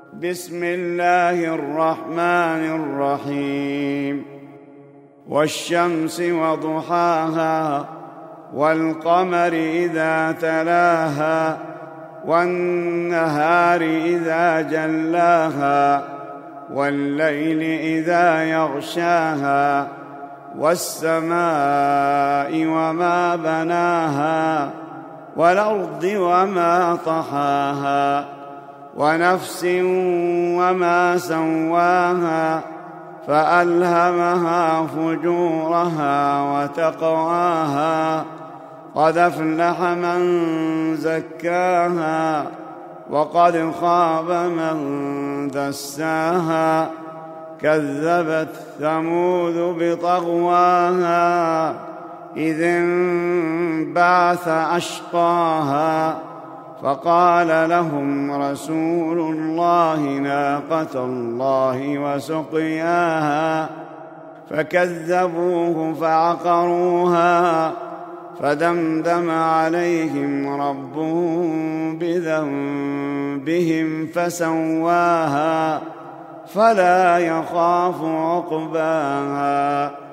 بسم الله الرحمن الرحيم. والشمس وضحاها والقمر إذا تلاها والنهار إذا جلاها والليل إذا يغشاها والسماء وما بناها والأرض وما طحاها ونفس وما سواها فألهمها فجورها وتقواها قد أفلح من زكاها وقد خاب من دساها كذبت ثمود بطغواها إذ انبعث أشقاها فقال لهم رسول الله ناقة الله وسقياها فكذبوه فعقروها فدمدم عليهم ربهم بذنبهم فسواها فلا يخاف عقباها.